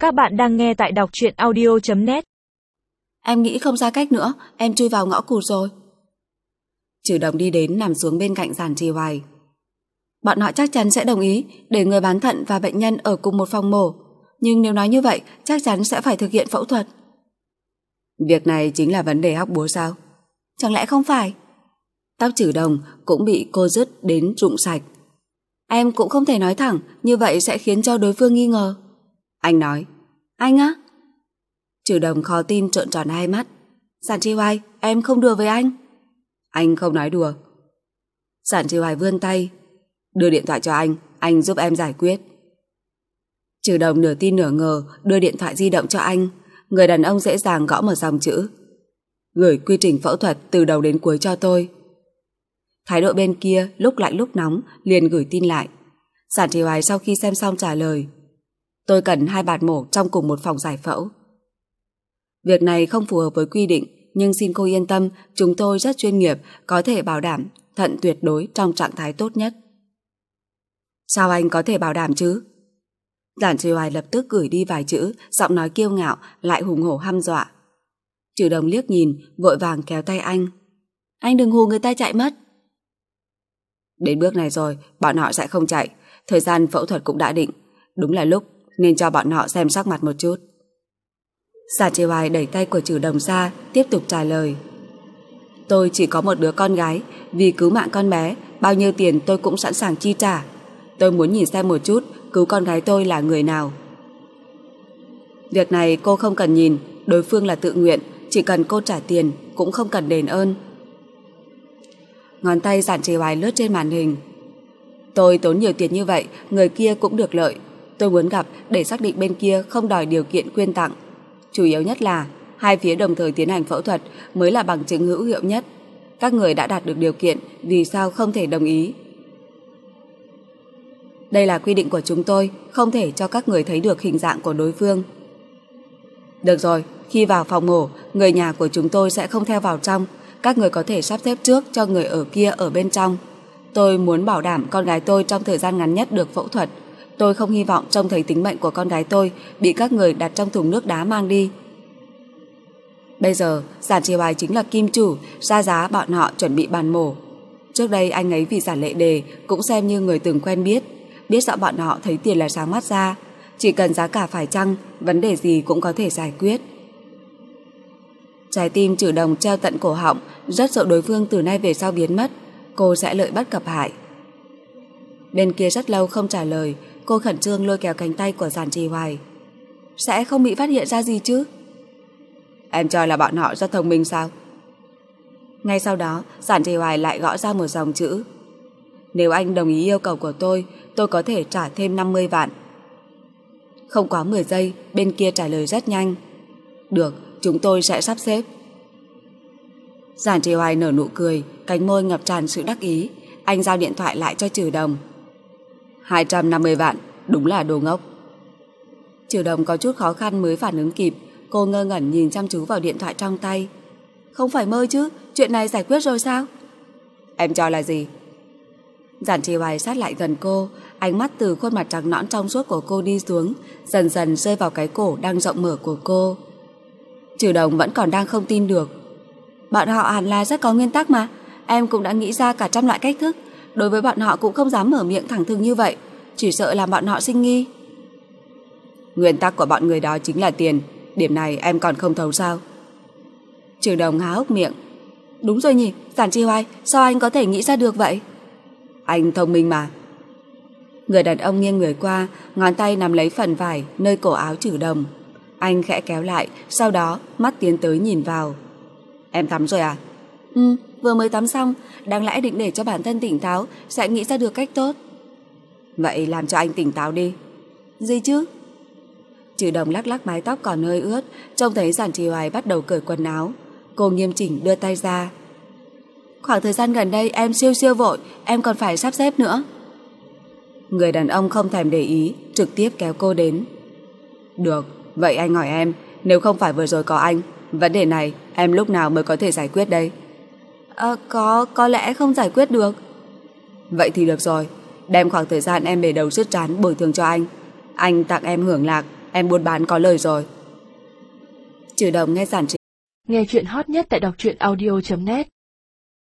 Các bạn đang nghe tại đọc truyện audio.net. Em nghĩ không ra cách nữa, em chui vào ngõ cụt rồi. Trừ Đồng đi đến nằm xuống bên cạnh Giản Trì Hoài. Bọn họ chắc chắn sẽ đồng ý để người bán thận và bệnh nhân ở cùng một phòng mổ. Nhưng nếu nói như vậy, chắc chắn sẽ phải thực hiện phẫu thuật. Việc này chính là vấn đề hóc búa sao? Chẳng lẽ không phải? Tóc Trừ Đồng cũng bị cô dứt đến rụng sạch. Em cũng không thể nói thẳng, như vậy sẽ khiến cho đối phương nghi ngờ. Anh nói. Anh á? Trừ Đồng khó tin trợn tròn hai mắt. Giản Trì Hoài, em không đùa với anh. Anh không nói đùa. Giản Trì Hoài vươn tay. Đưa điện thoại cho anh giúp em giải quyết. Trừ Đồng nửa tin nửa ngờ đưa điện thoại di động cho anh. Người đàn ông dễ dàng gõ một dòng chữ. Gửi quy trình phẫu thuật từ đầu đến cuối cho tôi. Thái độ bên kia lúc lạnh lúc nóng liền gửi tin lại. Giản Trì Hoài sau khi xem xong trả lời. Tôi cần 2 bạn mổ trong cùng một phòng giải phẫu. Việc này không phù hợp với quy định, nhưng xin cô yên tâm, chúng tôi rất chuyên nghiệp, có thể bảo đảm thận tuyệt đối trong trạng thái tốt nhất. Sao anh có thể bảo đảm chứ? Giản Trì Hoài lập tức gửi đi vài chữ, giọng nói kiêu ngạo, lại hùng hổ hăm dọa. Trừ Đồng liếc nhìn, vội vàng kéo tay anh. Anh đừng hù người ta chạy mất. Đến bước này rồi, bọn họ sẽ không chạy. Thời gian phẫu thuật cũng đã định. Đúng là lúc nên cho bọn họ xem sắc mặt một chút. Giản Trì Hoài đẩy tay của Trừ Đồng ra, tiếp tục trả lời. Tôi chỉ có một đứa con gái, vì cứu mạng con bé, bao nhiêu tiền tôi cũng sẵn sàng chi trả. Tôi muốn nhìn xem một chút cứu con gái tôi là người nào. Việc này cô không cần nhìn, đối phương là tự nguyện, chỉ cần cô trả tiền cũng không cần đền ơn. Ngón tay Giản Trì Hoài lướt trên màn hình. Tôi tốn nhiều tiền như vậy, người kia cũng được lợi. Tôi muốn gặp để xác định bên kia không đòi điều kiện quyên tặng. Chủ yếu nhất là hai phía đồng thời tiến hành phẫu thuật mới là bằng chứng hữu hiệu nhất. Các người đã đạt được điều kiện, vì sao không thể đồng ý? Đây là quy định của chúng tôi, không thể cho các người thấy được hình dạng của đối phương. Được rồi, khi vào phòng mổ, người nhà của chúng tôi sẽ không theo vào trong. Các người có thể sắp xếp trước cho người ở kia ở bên trong. Tôi muốn bảo đảm con gái tôi trong thời gian ngắn nhất được phẫu thuật. Tôi không hy vọng trông thấy tính mệnh của con gái tôi bị các người đặt trong thùng nước đá mang đi. Bây giờ, Giản Trì Hoài chính là kim chủ, ra giá bọn họ chuẩn bị bàn mổ. Trước đây anh ấy vì Giản Lệ Đề cũng xem như người từng quen biết rõ bọn họ thấy tiền là sáng mắt ra. Chỉ cần giá cả phải chăng, vấn đề gì cũng có thể giải quyết. Trái tim Trừ Đồng treo tận cổ họng, rất sợ đối phương từ nay về sau biến mất. Cô sẽ lợi bất cập hại. Bên kia rất lâu không trả lời, cô khẩn trương lôi kéo cánh tay của Giản Trì Hoài. Sẽ không bị phát hiện ra gì chứ? Em cho là bọn họ rất thông minh sao? Ngay sau đó, Giản Trì Hoài lại gõ ra một dòng chữ. Nếu anh đồng ý yêu cầu của tôi có thể trả thêm 50 vạn. Không quá 10 giây, bên kia trả lời rất nhanh. Được, chúng tôi sẽ sắp xếp. Giản Trì Hoài nở nụ cười, cánh môi ngập tràn sự đắc ý. Anh giao điện thoại lại cho Trừ Đồng. 250 vạn, đúng là đồ ngốc. Trừ Đồng có chút khó khăn mới phản ứng kịp. Cô ngơ ngẩn nhìn chăm chú vào điện thoại trong tay. Không phải mơ chứ, chuyện này giải quyết rồi sao? Em cho là gì? Giản Trì Hoài sát lại gần cô, ánh mắt từ khuôn mặt trắng nõn trong suốt của cô đi xuống, dần dần rơi vào cái cổ đang rộng mở của cô. Trừ Đồng vẫn còn đang không tin được. Bọn họ hẳn là rất có nguyên tắc mà. Em cũng đã nghĩ ra cả trăm loại cách thức. Đối với bọn họ cũng không dám mở miệng thẳng thừng như vậy, chỉ sợ làm bọn họ sinh nghi. Nguyên tắc của bọn người đó chính là tiền. Điểm này em còn không thấu sao? Trừ Đồng há hốc miệng. Đúng rồi nhỉ, Giản Trì Hoài, sao anh có thể nghĩ ra được vậy? Anh thông minh mà. Người đàn ông nghiêng người qua, ngón tay nắm lấy phần vải nơi cổ áo Trừ Đồng. Anh khẽ kéo lại, sau đó mắt tiến tới nhìn vào. Em tắm rồi à? Vừa mới tắm xong, đáng lẽ định để cho bản thân tỉnh táo, sẽ nghĩ ra được cách tốt. Vậy làm cho anh tỉnh táo đi. Gì chứ? Trừ Đồng lắc lắc mái tóc còn hơi ướt, trông thấy Giản Trì Hoài bắt đầu cởi quần áo. Cô nghiêm chỉnh đưa tay ra. Khoảng thời gian gần đây em siêu vội, em còn phải sắp xếp nữa. Người đàn ông không thèm để ý, trực tiếp kéo cô đến. Được, vậy anh hỏi em, nếu không phải vừa rồi có anh, vấn đề này em lúc nào mới có thể giải quyết đây? Có lẽ không giải quyết được. Vậy thì được rồi, đem khoảng thời gian em bể đầu sứt trán bồi thường cho anh tặng em hưởng lạc, em buôn bán có lời rồi. Trừ Đồng nghe Giản Trì. Nghe chuyện hot nhất tại đọc truyện audio.net